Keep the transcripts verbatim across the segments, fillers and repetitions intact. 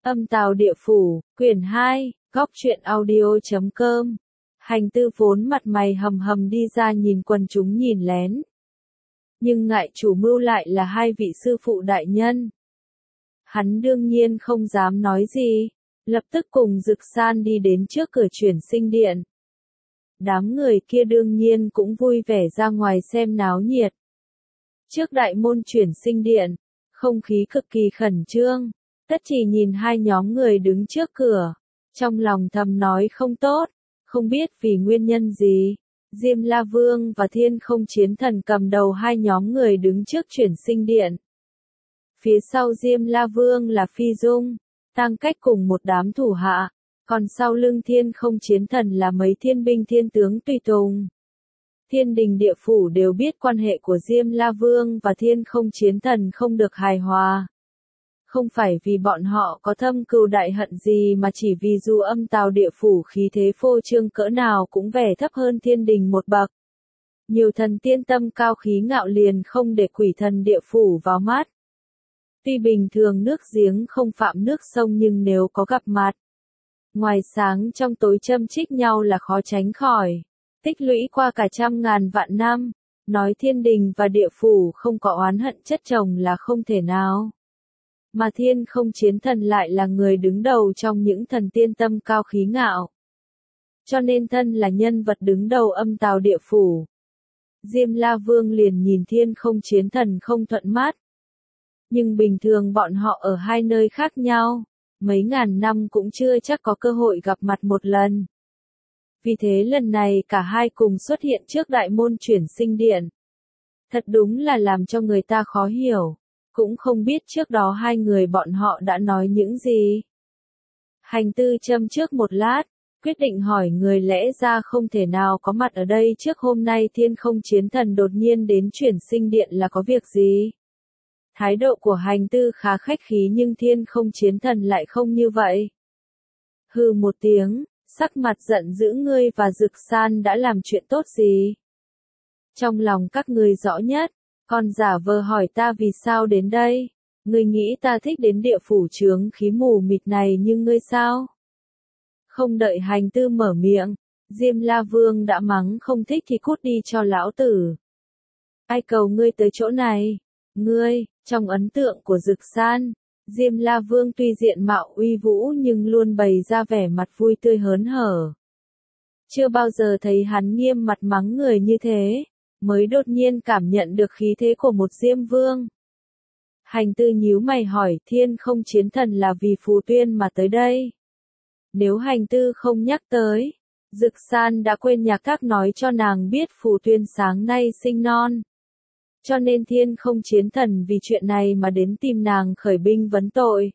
Âm Tào Địa Phủ, quyển hai, góc truyện audio chấm com. Hành Tư vốn mặt mày hầm hầm đi ra nhìn quần chúng nhìn lén. Nhưng ngại chủ mưu lại là hai vị sư phụ đại nhân. Hắn đương nhiên không dám nói gì, lập tức cùng Dực San đi đến trước cửa chuyển sinh điện. Đám người kia đương nhiên cũng vui vẻ ra ngoài xem náo nhiệt. Trước đại môn chuyển sinh điện, không khí cực kỳ khẩn trương. Tất Chỉ nhìn hai nhóm người đứng trước cửa, trong lòng thầm nói không tốt, không biết vì nguyên nhân gì. Diêm La Vương và Thiên Không Chiến Thần cầm đầu hai nhóm người đứng trước chuyển sinh điện. Phía sau Diêm La Vương là Phi Dung, Tăng Cách cùng một đám thủ hạ, còn sau lưng Thiên Không Chiến Thần là mấy thiên binh thiên tướng tùy tùng. Thiên đình địa phủ đều biết quan hệ của Diêm La Vương và Thiên Không Chiến Thần không được hài hòa. Không phải vì bọn họ có thâm cừu đại hận gì mà chỉ vì dù Âm Tào Địa Phủ khí thế phô trương cỡ nào cũng vẻ thấp hơn thiên đình một bậc. Nhiều thần tiên tâm cao khí ngạo liền không để quỷ thần địa phủ vào mắt. Tuy bình thường nước giếng không phạm nước sông nhưng nếu có gặp mặt, ngoài sáng trong tối châm chích nhau là khó tránh khỏi. Tích lũy qua cả trăm ngàn vạn năm, nói thiên đình và địa phủ không có oán hận chất chồng là không thể nào. Mà Thiên Không Chiến Thần lại là người đứng đầu trong những thần tiên tâm cao khí ngạo. Cho nên thân là nhân vật đứng đầu Âm Tào Địa Phủ. Diêm La Vương liền nhìn Thiên Không Chiến Thần không thuận mắt. Nhưng bình thường bọn họ ở hai nơi khác nhau, mấy ngàn năm cũng chưa chắc có cơ hội gặp mặt một lần. Vì thế lần này cả hai cùng xuất hiện trước đại môn chuyển sinh điện. Thật đúng là làm cho người ta khó hiểu. Cũng không biết trước đó hai người bọn họ đã nói những gì. Hành Tư châm trước một lát, quyết định hỏi người lẽ ra không thể nào có mặt ở đây trước hôm nay Thiên Không Chiến Thần đột nhiên đến chuyển sinh điện là có việc gì. Thái độ của Hành Tư khá khách khí nhưng Thiên Không Chiến Thần lại không như vậy. Hừ một tiếng, sắc mặt giận dữ ngươi và Dực San đã làm chuyện tốt gì? Trong lòng các ngươi rõ nhất. Còn giả vờ hỏi ta vì sao đến đây, ngươi nghĩ ta thích đến địa phủ chướng khí mù mịt này nhưng ngươi sao? Không đợi Hành Tư mở miệng, Diêm La Vương đã mắng không thích thì cút đi cho lão tử. Ai cầu ngươi tới chỗ này? Ngươi, trong ấn tượng của Dực San, Diêm La Vương tuy diện mạo uy vũ nhưng luôn bày ra vẻ mặt vui tươi hớn hở. Chưa bao giờ thấy hắn nghiêm mặt mắng người như thế. Mới đột nhiên cảm nhận được khí thế của một Diêm Vương. Hành Tư nhíu mày hỏi Thiên Không Chiến Thần là vì Phù Tuyên mà tới đây. Nếu Hành Tư không nhắc tới, Dực San đã quên nhạc các nói cho nàng biết Phù Tuyên sáng nay sinh non. Cho nên Thiên Không Chiến Thần vì chuyện này mà đến tìm nàng khởi binh vấn tội.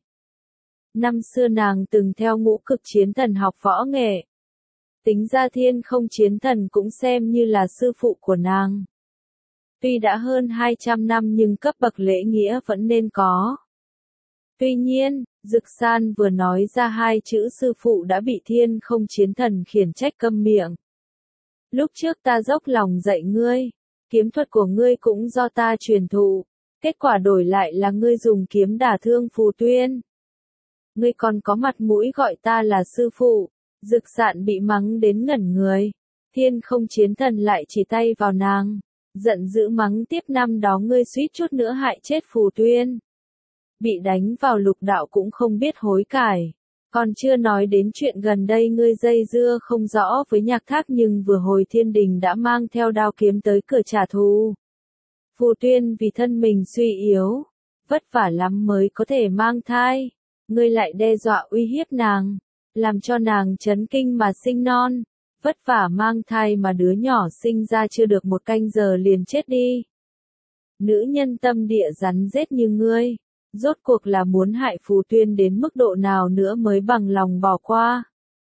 Năm xưa nàng từng theo Ngũ Cực Chiến Thần học võ nghệ. Tính ra Thiên Không Chiến Thần cũng xem như là sư phụ của nàng. Tuy đã hơn hai trăm năm nhưng cấp bậc lễ nghĩa vẫn nên có. Tuy nhiên, Dực San vừa nói ra hai chữ sư phụ đã bị Thiên Không Chiến Thần khiển trách câm miệng. Lúc trước ta dốc lòng dạy ngươi, kiếm thuật của ngươi cũng do ta truyền thụ, kết quả đổi lại là ngươi dùng kiếm đả thương Phù Tuyên. Ngươi còn có mặt mũi gọi ta là sư phụ. Dực Sạn bị mắng đến ngẩn người, Thiên Không Chiến Thần lại chỉ tay vào nàng, giận dữ mắng tiếp năm đó ngươi suýt chút nữa hại chết Phù Tuyên. Bị đánh vào lục đạo cũng không biết hối cải, còn chưa nói đến chuyện gần đây ngươi dây dưa không rõ với Nhạc Thác nhưng vừa hồi thiên đình đã mang theo đao kiếm tới cửa trả thù. Phù Tuyên vì thân mình suy yếu, vất vả lắm mới có thể mang thai, ngươi lại đe dọa uy hiếp nàng. Làm cho nàng chấn kinh mà sinh non, vất vả mang thai mà đứa nhỏ sinh ra chưa được một canh giờ liền chết đi. Nữ nhân tâm địa rắn rết như ngươi, rốt cuộc là muốn hại Phù Tuyên đến mức độ nào nữa mới bằng lòng bỏ qua.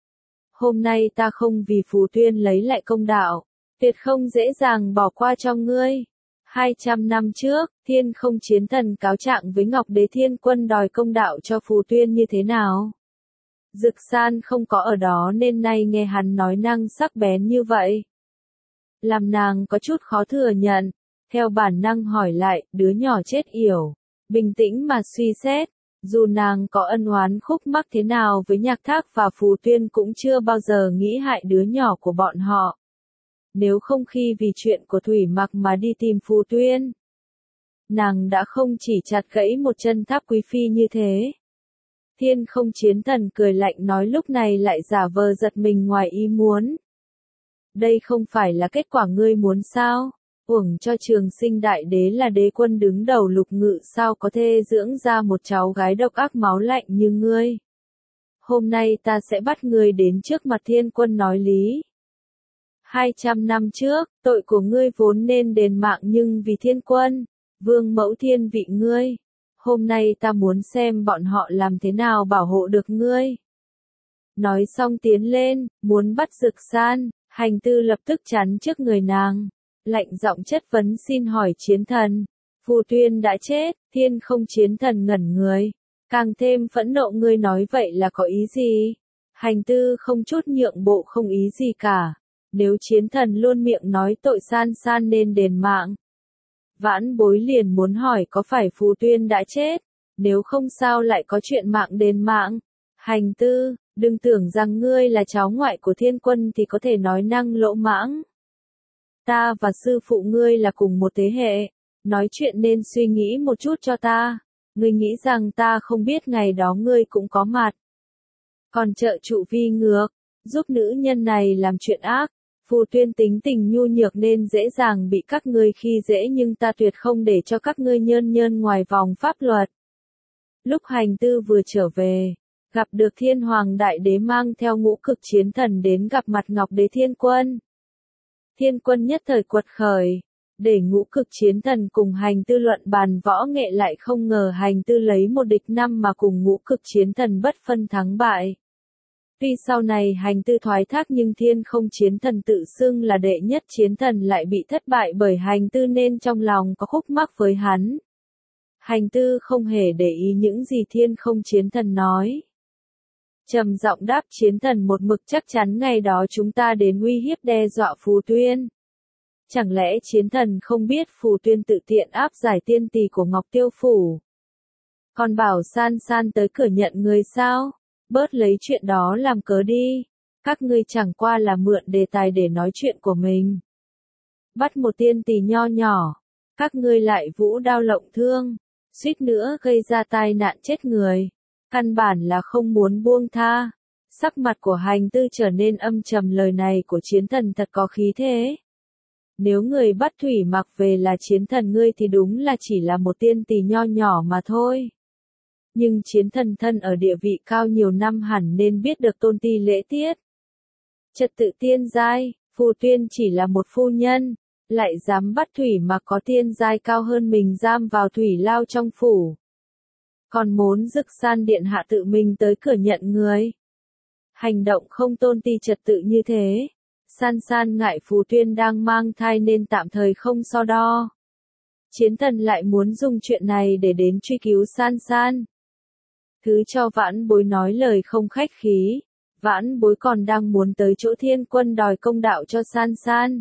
Hôm nay ta không vì Phù Tuyên lấy lại công đạo, tuyệt không dễ dàng bỏ qua cho ngươi. Hai trăm năm trước, Thiên Không Chiến Thần cáo trạng với Ngọc Đế Thiên Quân đòi công đạo cho Phù Tuyên như thế nào? Dực San không có ở đó nên nay nghe hắn nói năng sắc bén như vậy. Làm nàng có chút khó thừa nhận, theo bản năng hỏi lại, đứa nhỏ chết yểu. Bình tĩnh mà suy xét, Dù nàng có ân oán khúc mắc thế nào với Nhạc Thác và Phù Tuyên cũng chưa bao giờ nghĩ hại đứa nhỏ của bọn họ. Nếu không khi vì chuyện của Thủy Mặc mà đi tìm Phù Tuyên, nàng đã không chỉ chặt gãy một chân Tháp Quý Phi như thế. Thiên Không Chiến Thần cười lạnh nói lúc này lại giả vờ giật mình ngoài ý muốn. Đây không phải là kết quả ngươi muốn sao? Uổng cho Trường Sinh Đại Đế là đế quân đứng đầu lục ngự sao có thể dưỡng ra một cháu gái độc ác máu lạnh như ngươi. Hôm nay ta sẽ bắt ngươi đến trước mặt Thiên Quân nói lý. Hai trăm năm trước, tội của ngươi vốn nên đền mạng nhưng vì Thiên Quân, vương mẫu thiên vị ngươi. Hôm nay ta muốn xem bọn họ làm thế nào bảo hộ được ngươi. Nói xong tiến lên, muốn bắt Dực San, Hành Tư lập tức chắn trước người nàng. Lạnh giọng chất vấn xin hỏi Chiến Thần. Phù Tuyên đã chết, Thiên Không Chiến Thần ngẩn người. Càng thêm phẫn nộ ngươi nói vậy là có ý gì? Hành Tư không chút nhượng bộ không ý gì cả. Nếu Chiến Thần luôn miệng nói tội San San nên đền mạng. Vãn Bối liền muốn hỏi có phải Phù Tuyên đã chết? Nếu không sao lại có chuyện mạng đền mạng? Hành Tư, đừng tưởng rằng ngươi là cháu ngoại của Thiên Quân thì có thể nói năng lỗ mãng. Ta và sư phụ ngươi là cùng một thế hệ, nói chuyện nên suy nghĩ một chút cho ta. Ngươi nghĩ rằng ta không biết ngày đó ngươi cũng có mặt. Còn trợ trụ vi ngược, giúp nữ nhân này làm chuyện ác. Phù Tuyên tính tình nhu nhược nên dễ dàng bị các ngươi khi dễ nhưng ta tuyệt không để cho các ngươi nhơn nhơn ngoài vòng pháp luật. Lúc Hành Tư vừa trở về, gặp được Thiên Hoàng Đại Đế mang theo Ngũ Cực Chiến Thần đến gặp mặt Ngọc Đế Thiên Quân. Thiên Quân nhất thời quật khởi, để Ngũ Cực Chiến Thần cùng Hành Tư luận bàn võ nghệ lại không ngờ Hành Tư lấy một địch năm mà cùng Ngũ Cực Chiến Thần bất phân thắng bại. Tuy sau này Hành Tư thoái thác nhưng Thiên Không Chiến Thần tự xưng là đệ nhất chiến thần lại bị thất bại bởi Hành Tư nên trong lòng có khúc mắc với hắn. Hành Tư không hề để ý những gì Thiên Không Chiến Thần nói. Trầm giọng đáp Chiến Thần một mực chắc chắn ngày đó chúng ta đến uy hiếp đe dọa Phù Tuyên. Chẳng lẽ Chiến Thần không biết Phù Tuyên tự tiện áp giải tiên tỷ của Ngọc Tiêu Phủ? Còn bảo San San tới cửa nhận người sao? Bớt lấy chuyện đó làm cớ đi. Các ngươi chẳng qua là mượn đề tài để nói chuyện của mình. Bắt một tiên tỷ nho nhỏ. Các ngươi lại vũ đao lộng thương. Suýt nữa gây ra tai nạn chết người. Căn bản là không muốn buông tha. Sắc mặt của Hành Tư trở nên âm trầm lời này của Chiến Thần thật có khí thế. Nếu người bắt Thủy Mặc về là Chiến Thần ngươi thì đúng là chỉ là một tiên tỷ nho nhỏ mà thôi. Nhưng Chiến Thần thân ở địa vị cao nhiều năm hẳn nên biết được tôn ti lễ tiết. Trật tự tiên giai, Phù Tuyên chỉ là một phu nhân, lại dám bắt Thủy Mặc có tiên giai cao hơn mình giam vào thủy lao trong phủ. Còn muốn Dực San điện hạ tự mình tới cửa nhận người. Hành động không tôn ti trật tự như thế. San San ngại Phù Tuyên đang mang thai nên tạm thời không so đo. Chiến Thần lại muốn dùng chuyện này để đến truy cứu San San. Thứ cho Vãn Bối nói lời không khách khí. Vãn Bối còn đang muốn tới chỗ Thiên Quân đòi công đạo cho San San.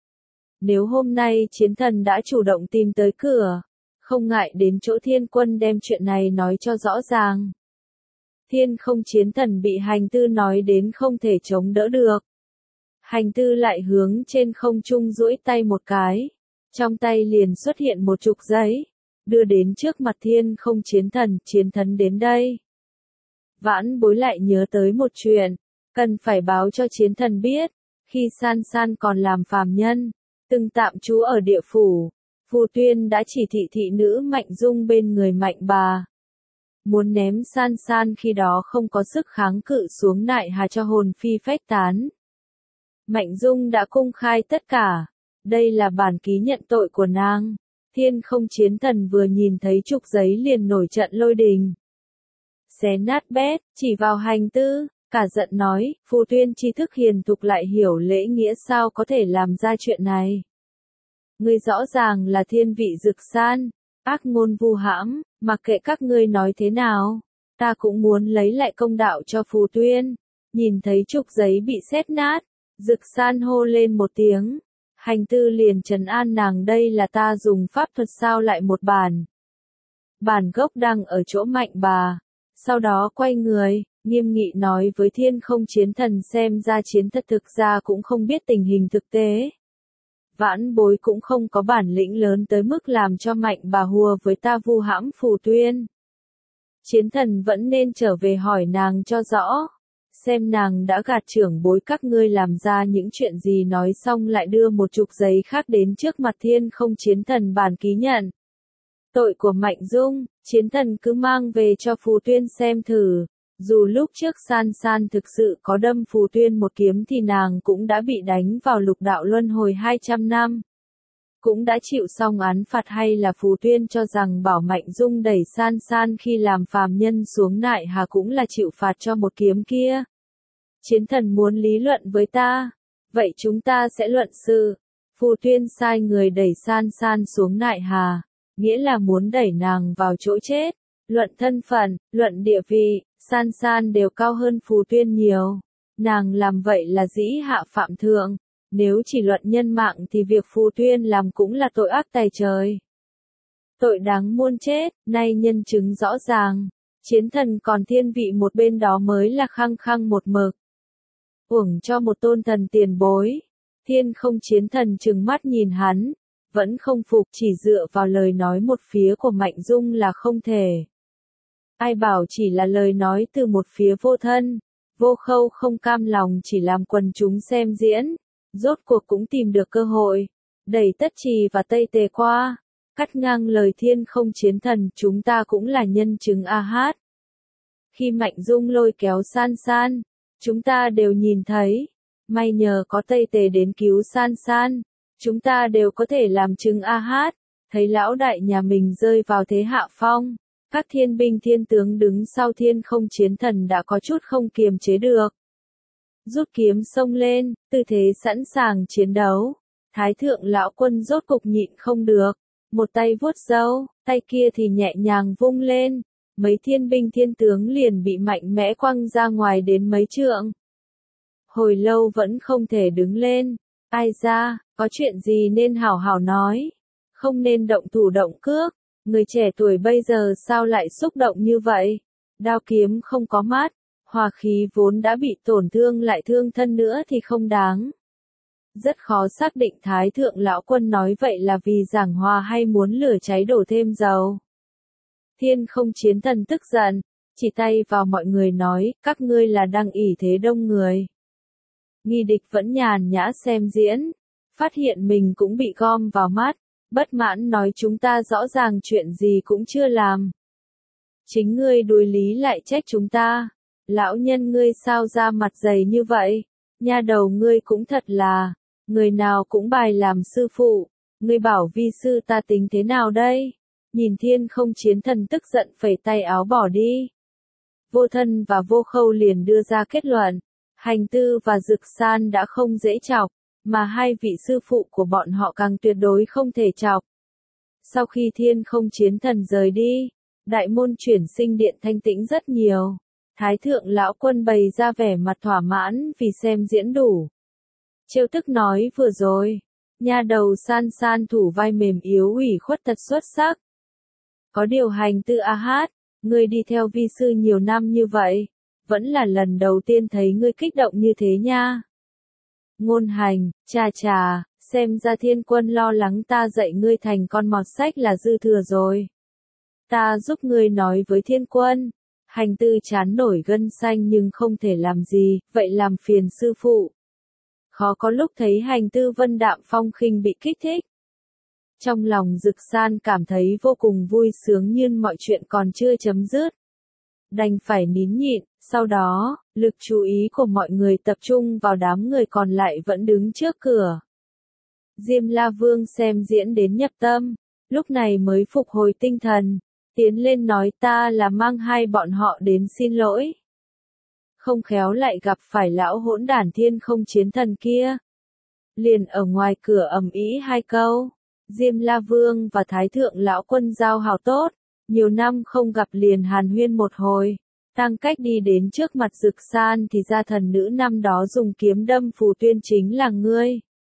Nếu hôm nay Chiến Thần đã chủ động tìm tới cửa, không ngại đến chỗ Thiên Quân đem chuyện này nói cho rõ ràng. Thiên Không Chiến Thần bị Hành Tư nói đến không thể chống đỡ được. Hành Tư lại hướng trên không trung duỗi tay một cái. Trong tay liền xuất hiện một trục giấy. Đưa đến trước mặt Thiên Không Chiến Thần, Chiến Thần đến đây. Vãn Bối lại nhớ tới một chuyện, cần phải báo cho Chiến Thần biết. Khi San San còn làm phàm nhân, từng tạm trú ở địa phủ, Phù Tuyên đã chỉ thị thị nữ Mạnh Dung bên người Mạnh Bà. Muốn ném San San khi đó không có sức kháng cự xuống nại hà cho hồn phi phách tán. Mạnh Dung đã công khai tất cả. Đây là bản ký nhận tội của nàng. Thiên Không Chiến Thần vừa nhìn thấy trục giấy liền nổi trận lôi đình. Xé nát bét, chỉ vào Hành Tư, cả giận nói, Phù Tuyên tri thức hiền thục lại hiểu lễ nghĩa sao có thể làm ra chuyện này. Ngươi rõ ràng là thiên vị Dực San, ác ngôn vu hãm, mặc kệ các ngươi nói thế nào, ta cũng muốn lấy lại công đạo cho Phù Tuyên. Nhìn thấy trục giấy bị xét nát, Dực San hô lên một tiếng. Hành Tư liền trấn an nàng đây là ta dùng pháp thuật sao lại một bản. Bản gốc đang ở chỗ Mạnh Bà. Sau đó quay người, nghiêm nghị nói với Thiên Không Chiến Thần xem ra chiến thật thực ra cũng không biết tình hình thực tế. Vãn bối cũng không có bản lĩnh lớn tới mức làm cho mạnh bà hùa với ta vu hãm Phù Tuyên. Chiến thần vẫn nên trở về hỏi nàng cho rõ. Xem nàng đã gạt trưởng bối các ngươi làm ra những chuyện gì, nói xong lại đưa một trục giấy khác đến trước mặt Thiên Không Chiến Thần bàn ký nhận. Tội của Mạnh Dung, chiến thần cứ mang về cho Phù Tuyên xem thử. Dù lúc trước San San thực sự có đâm Phù Tuyên một kiếm thì nàng cũng đã bị đánh vào lục đạo luân hồi hai trăm năm. Cũng đã chịu xong án phạt, hay là Phù Tuyên cho rằng bảo Mạnh Dung đẩy San San khi làm phàm nhân xuống nại hà cũng là chịu phạt cho một kiếm kia. Chiến thần muốn lý luận với ta. Vậy chúng ta sẽ luận sự. Phù Tuyên sai người đẩy San San xuống nại hà, nghĩa là muốn đẩy nàng vào chỗ chết. Luận thân phận, luận địa vị, San San đều cao hơn Phù Tuyên nhiều. Nàng làm vậy là dĩ hạ phạm thượng. Nếu chỉ luận nhân mạng thì việc Phù Tuyên làm cũng là tội ác tày trời. Tội đáng muôn chết, nay nhân chứng rõ ràng. Chiến thần còn thiên vị một bên đó mới là khăng khăng một mực. Uổng cho một tôn thần tiền bối. Thiên Không Chiến Thần trừng mắt nhìn hắn, vẫn không phục, chỉ dựa vào lời nói một phía của Mạnh Dung là không thể. Ai bảo chỉ là lời nói từ một phía vô thân. Vô Khâu không cam lòng chỉ làm quần chúng xem diễn. Rốt cuộc cũng tìm được cơ hội, đẩy Tất Trì và Tây Tề qua, cắt ngang lời Thiên Không Chiến Thần, chúng ta cũng là nhân chứng a hát. Khi Mạnh Dung lôi kéo San San, chúng ta đều nhìn thấy, may nhờ có Tây Tề đến cứu San San, chúng ta đều có thể làm chứng a hát, thấy lão đại nhà mình rơi vào thế hạ phong, các thiên binh thiên tướng đứng sau Thiên Không Chiến Thần đã có chút không kiềm chế được. Rút kiếm xông lên, tư thế sẵn sàng chiến đấu. Thái thượng lão quân rốt cục nhịn không được, một tay vuốt râu, tay kia thì nhẹ nhàng vung lên, mấy thiên binh thiên tướng liền bị mạnh mẽ quăng ra ngoài đến mấy trượng. Hồi lâu vẫn không thể đứng lên, ai ra, có chuyện gì nên hảo hảo nói, không nên động thủ động cước, người trẻ tuổi bây giờ sao lại xúc động như vậy, đao kiếm không có mát. Hòa khí vốn đã bị tổn thương lại thương thân nữa thì không đáng. Rất khó xác định Thái thượng lão quân nói vậy là vì giảng hòa hay muốn lửa cháy đổ thêm dầu. Thiên Không Chiến Thần tức giận, chỉ tay vào mọi người nói, các ngươi là đang ỷ thế đông người. Nghi địch vẫn nhàn nhã xem diễn, phát hiện mình cũng bị gom vào mắt, bất mãn nói chúng ta rõ ràng chuyện gì cũng chưa làm. Chính ngươi đối lý lại trách chúng ta. Lão nhân ngươi sao ra mặt dày như vậy, nha đầu ngươi cũng thật là, người nào cũng bài làm sư phụ, ngươi bảo vi sư ta tính thế nào đây? Nhìn Thiên Không Chiến Thần tức giận phẩy tay áo bỏ đi. Vô Thân và Vô Khâu liền đưa ra kết luận, Hành Tư và Dực San đã không dễ chọc, mà hai vị sư phụ của bọn họ càng tuyệt đối không thể chọc. Sau khi Thiên Không Chiến Thần rời đi, đại môn chuyển sinh điện thanh tĩnh rất nhiều. Thái thượng lão quân bày ra vẻ mặt thỏa mãn vì xem diễn đủ. Trêu tức nói vừa rồi, nha đầu San San thủ vai mềm yếu ủy khuất thật xuất sắc. Có điều Hành Tư a hát, ngươi đi theo vi sư nhiều năm như vậy, vẫn là lần đầu tiên thấy ngươi kích động như thế nha. Ngôn Hành, chà chà, xem ra Thiên Quân lo lắng ta dạy ngươi thành con mọt sách là dư thừa rồi. Ta giúp ngươi nói với Thiên Quân. Hành Tư chán nổi gân xanh nhưng không thể làm gì, vậy làm phiền sư phụ. Khó có lúc thấy Hành Tư vân đạm phong khinh bị kích thích. Trong lòng Dực San cảm thấy vô cùng vui sướng nhưng mọi chuyện còn chưa chấm dứt. Đành phải nín nhịn, sau đó, lực chú ý của mọi người tập trung vào đám người còn lại vẫn đứng trước cửa. Diêm La Vương xem diễn đến nhập tâm, lúc này mới phục hồi tinh thần. Tiến lên nói ta là mang hai bọn họ đến xin lỗi. Không khéo lại gặp phải lão hỗn đản Thiên Không Chiến Thần kia. Liền ở ngoài cửa ầm ĩ hai câu. Diêm La Vương và Thái thượng lão quân giao hảo tốt. Nhiều năm không gặp liền hàn huyên một hồi. Tăng cách đi đến trước mặt Dực San thì ra thần nữ năm đó dùng kiếm đâm Phù Tuyên chính là ngươi.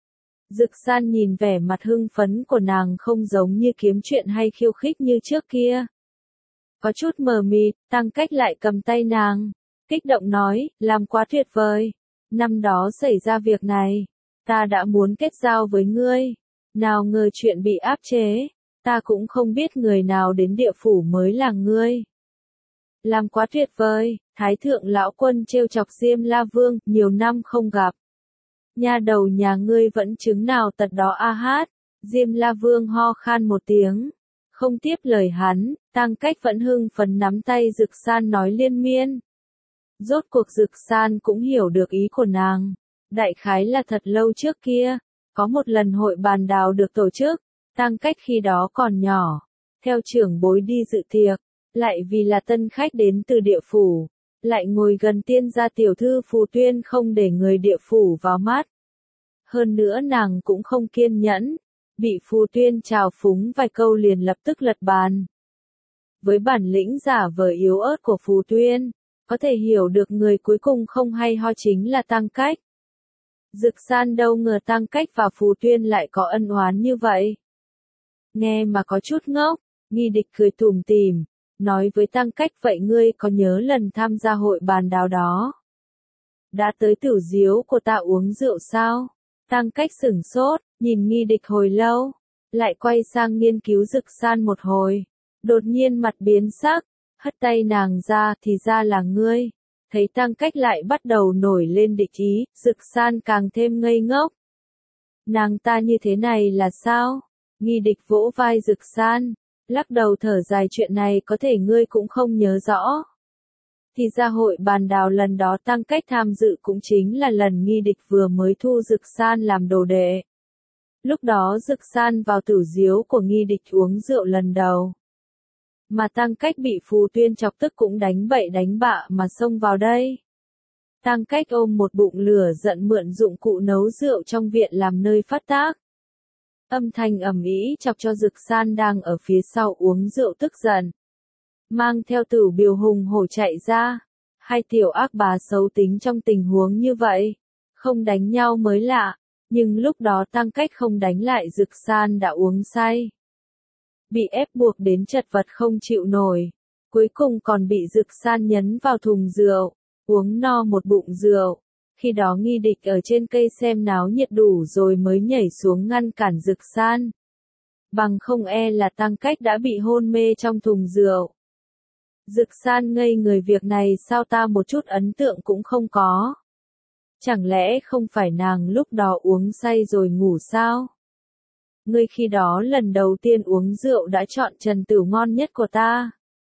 Dực San nhìn vẻ mặt hưng phấn của nàng không giống như kiếm chuyện hay khiêu khích như trước kia. Có chút mờ mịt, Tăng Cách lại cầm tay nàng, kích động nói, làm quá tuyệt vời. Năm đó xảy ra việc này, ta đã muốn kết giao với ngươi. Nào ngờ chuyện bị áp chế, ta cũng không biết người nào đến địa phủ mới là ngươi. Làm quá tuyệt vời, Thái thượng lão quân trêu chọc Diêm La Vương, nhiều năm không gặp. Nha đầu nhà ngươi vẫn chứng nào tật đó a hát. Diêm La Vương ho khan một tiếng, không tiếp lời hắn, Tăng Cách vẫn hưng phấn nắm tay Dực San nói liên miên. Rốt cuộc Dực San cũng hiểu được ý của nàng. Đại khái là thật lâu trước kia, có một lần hội bàn đào được tổ chức, Tăng Cách khi đó còn nhỏ, theo trưởng bối đi dự tiệc, lại vì là tân khách đến từ địa phủ, lại ngồi gần tiên gia tiểu thư Phù Tuyên không để người địa phủ vào mắt. Hơn nữa nàng cũng không kiên nhẫn, bị Phù Tuyên chào phúng vài câu liền lập tức lật bàn. Với bản lĩnh giả vờ yếu ớt của Phù Tuyên, có thể hiểu được người cuối cùng không hay ho chính là Tăng Cách. Dực San đâu ngờ Tăng Cách và Phù Tuyên lại có ân oán như vậy. Nghe mà có chút ngốc, Nghi Địch cười tủm tỉm, nói với Tăng Cách vậy ngươi có nhớ lần tham gia hội bàn đào đó? Đã tới tử diếu của ta uống rượu sao? Tăng Cách sửng sốt, nhìn Nghi Địch hồi lâu, lại quay sang nghiên cứu Dực San một hồi. Đột nhiên mặt biến sắc, hất tay nàng ra, thì ra là ngươi. Thấy Tăng Cách lại bắt đầu nổi lên địch ý, Dực San càng thêm ngây ngốc. Nàng ta như thế này là sao? Nghi Địch vỗ vai Dực San, lắc đầu thở dài chuyện này có thể ngươi cũng không nhớ rõ. Thì ra hội bàn đào lần đó Tăng Cách tham dự cũng chính là lần Nghi Địch vừa mới thu Dực San làm đồ đệ. Lúc đó Dực San vào tử diếu của Nghi Địch uống rượu lần đầu. Mà Tăng Cách bị Phù Tuyên chọc tức cũng đánh bậy đánh bạ mà xông vào đây. Tăng Cách ôm một bụng lửa giận mượn dụng cụ nấu rượu trong viện làm nơi phát tác. Âm thanh ầm ĩ chọc cho Dực San đang ở phía sau uống rượu tức giận. Mang theo Tử Biều hùng hổ chạy ra. Hai tiểu ác bá xấu tính trong tình huống như vậy. Không đánh nhau mới lạ, nhưng lúc đó Tăng Cách không đánh lại Dực San đã uống say. Bị ép buộc đến chật vật không chịu nổi. Cuối cùng còn bị Dực San nhấn vào thùng rượu, uống no một bụng rượu. Khi đó Nghi Địch ở trên cây xem náo nhiệt đủ rồi mới nhảy xuống ngăn cản Dực San. Bằng không e là Tăng Cách đã bị hôn mê trong thùng rượu. Dực San ngây người việc này sao ta một chút ấn tượng cũng không có. Chẳng lẽ không phải nàng lúc đó uống say rồi ngủ sao? Ngươi khi đó lần đầu tiên uống rượu đã chọn Trần Tửu ngon nhất của ta.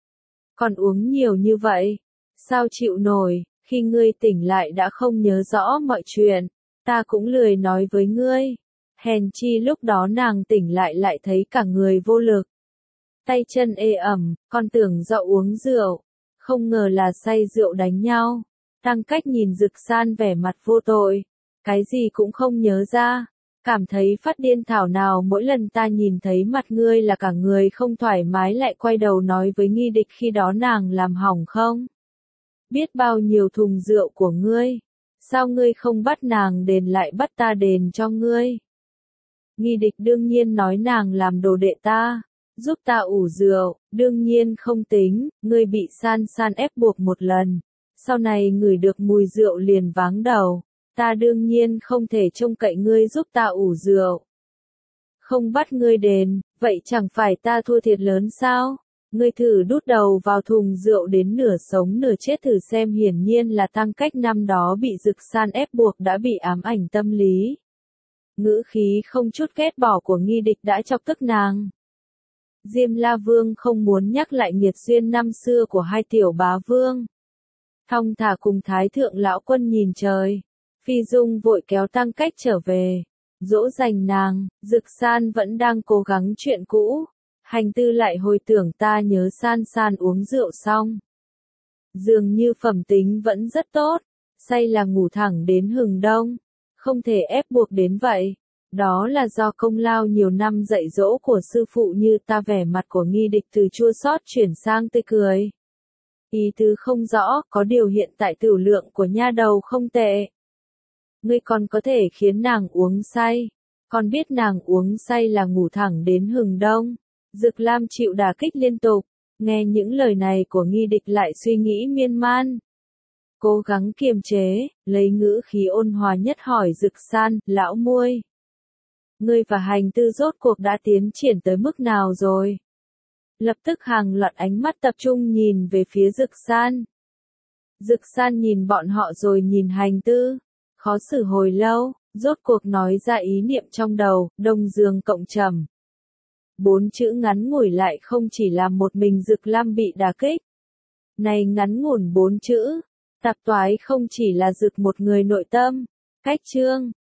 Còn uống nhiều như vậy, sao chịu nổi, khi ngươi tỉnh lại đã không nhớ rõ mọi chuyện, ta cũng lười nói với ngươi. Hèn chi lúc đó nàng tỉnh lại lại thấy cả người vô lực. Tay chân ê ẩm, còn tưởng do uống rượu, không ngờ là say rượu đánh nhau. Tăng Cách nhìn Dực San vẻ mặt vô tội, cái gì cũng không nhớ ra. Cảm thấy phát điên thảo nào mỗi lần ta nhìn thấy mặt ngươi là cả người không thoải mái lại quay đầu nói với Nghi Địch khi đó nàng làm hỏng không? Biết bao nhiêu thùng rượu của ngươi, sao ngươi không bắt nàng đền lại bắt ta đền cho ngươi? Nghi Địch đương nhiên nói nàng làm đồ đệ ta, giúp ta ủ rượu, đương nhiên không tính, ngươi bị San San ép buộc một lần, sau này ngửi được mùi rượu liền váng đầu. Ta đương nhiên không thể trông cậy ngươi giúp ta ủ rượu. Không bắt ngươi đền, vậy chẳng phải ta thua thiệt lớn sao? Ngươi thử đút đầu vào thùng rượu đến nửa sống nửa chết thử xem, hiển nhiên là Tăng Cách năm đó bị Dực San ép buộc đã bị ám ảnh tâm lý. Ngữ khí không chút ghét bỏ của Nghi Địch đã chọc tức nàng. Diêm La Vương không muốn nhắc lại nghiệt duyên năm xưa của hai tiểu bá vương. Thong thả cùng Thái thượng lão quân nhìn trời. Phi Dung vội kéo Tăng Cách trở về, dỗ dành nàng. Dực San vẫn đang cố gắng chuyện cũ, hành tư lại hồi tưởng ta nhớ San San uống rượu xong. Dường như phẩm tính vẫn rất tốt, say là ngủ thẳng đến hừng đông, không thể ép buộc đến vậy. Đó là do công lao nhiều năm dạy dỗ của sư phụ như ta. Vẻ mặt của Nghi Địch từ chua xót chuyển sang tươi cười. Ý tứ không rõ, có điều hiện tại tửu lượng của nha đầu không tệ. Ngươi còn có thể khiến nàng uống say, còn biết nàng uống say là ngủ thẳng đến hừng đông. Dực Lam chịu đả kích liên tục, Nghe những lời này của Nghi Địch lại suy nghĩ miên man. Cố gắng kiềm chế, lấy ngữ khí ôn hòa nhất hỏi Dực San, lão muôi. Ngươi và Hành Tư rốt cuộc đã tiến triển tới mức nào rồi? Lập tức hàng loạt ánh mắt tập trung nhìn về phía Dực San. Dực San nhìn bọn họ rồi nhìn Hành Tư. Khó xử hồi lâu, rốt cuộc nói ra ý niệm trong đầu, Đông Dương cộng trầm. Bốn chữ ngắn ngủi lại không chỉ làm một mình Dực Lam bị đả kích. Này ngắn ngủn bốn chữ, tạp toái không chỉ là Dực một người nội tâm. Cách chương